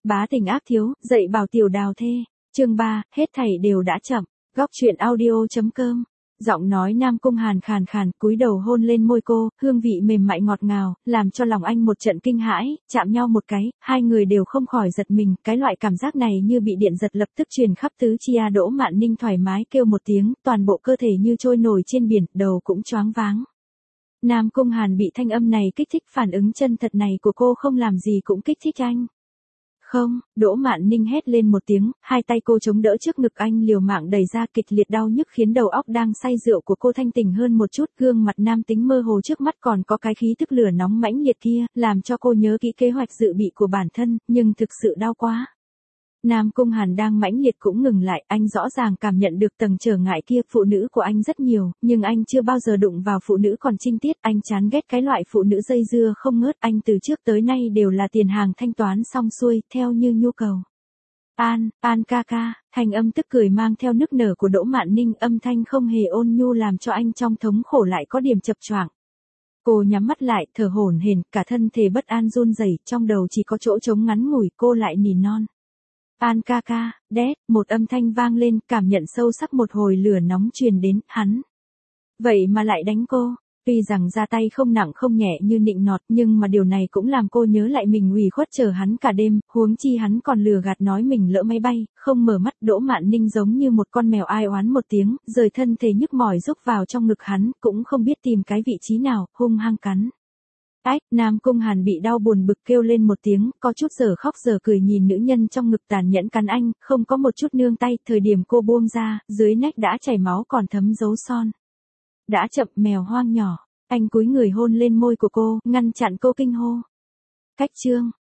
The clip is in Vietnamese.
Bá tình ác thiếu, dạy bảo tiểu đào thê. Chương 3, hết thảy đều đã chậm. Góc truyện audio.com. Giọng nói Nam Cung Hàn khàn khàn, cúi đầu hôn lên môi cô, hương vị mềm mại ngọt ngào, làm cho lòng anh một trận kinh hãi, chạm nhau một cái, hai người đều không khỏi giật mình, cái loại cảm giác này như bị điện giật lập tức truyền khắp tứ chi. Đỗ Mạn Ninh thoải mái kêu một tiếng, toàn bộ cơ thể như trôi nổi trên biển, đầu cũng choáng váng. Nam Cung Hàn bị thanh âm này kích thích, phản ứng chân thật này của cô không làm gì cũng kích thích anh. Không, Đỗ Mạn Ninh hét lên một tiếng, hai tay cô chống đỡ trước ngực anh liều mạng đẩy ra, kịch liệt đau nhức khiến đầu óc đang say rượu của cô thanh tỉnh hơn một chút, gương mặt nam tính mơ hồ trước mắt còn có cái khí tức lửa nóng mãnh liệt kia, làm cho cô nhớ kỹ kế hoạch dự bị của bản thân, nhưng thực sự đau quá. Nam Cung Hàn đang mãnh liệt cũng ngừng lại, anh rõ ràng cảm nhận được tầng trở ngại kia, phụ nữ của anh rất nhiều, nhưng anh chưa bao giờ đụng vào phụ nữ còn trinh tiết, anh chán ghét cái loại phụ nữ dây dưa không ngớt, anh từ trước tới nay đều là tiền hàng thanh toán xong xuôi, theo như nhu cầu. An ca ca, thanh âm tức cười mang theo nức nở của Đỗ Mạn Ninh, âm thanh không hề ôn nhu làm cho anh trong thống khổ lại có điểm chập choạng. Cô nhắm mắt lại, thở hổn hển, cả thân thể bất an run rẩy, trong đầu chỉ có chỗ trống ngắn ngủi, cô lại nỉ non. An ca ca, đét, một âm thanh vang lên, cảm nhận sâu sắc một hồi lửa nóng truyền đến, hắn. Vậy mà lại đánh cô, tuy rằng ra tay không nặng không nhẹ như nịnh nọt, nhưng mà điều này cũng làm cô nhớ lại mình ủy khuất chờ hắn cả đêm, huống chi hắn còn lừa gạt nói mình lỡ máy bay, không mở mắt. Đỗ Mạn Ninh giống như một con mèo ai oán một tiếng, rời thân thể nhức mỏi rúc vào trong ngực hắn, cũng không biết tìm cái vị trí nào, hung hăng cắn. Nam Cung Hàn bị đau buồn bực kêu lên một tiếng, có chút giờ khóc giờ cười nhìn nữ nhân trong ngực tàn nhẫn cắn anh, không có một chút nương tay, thời điểm cô buông ra, dưới nách đã chảy máu còn thấm dấu son. Đã chậm, mèo hoang nhỏ, anh cúi người hôn lên môi của cô, ngăn chặn cô kinh hô. Cách chương.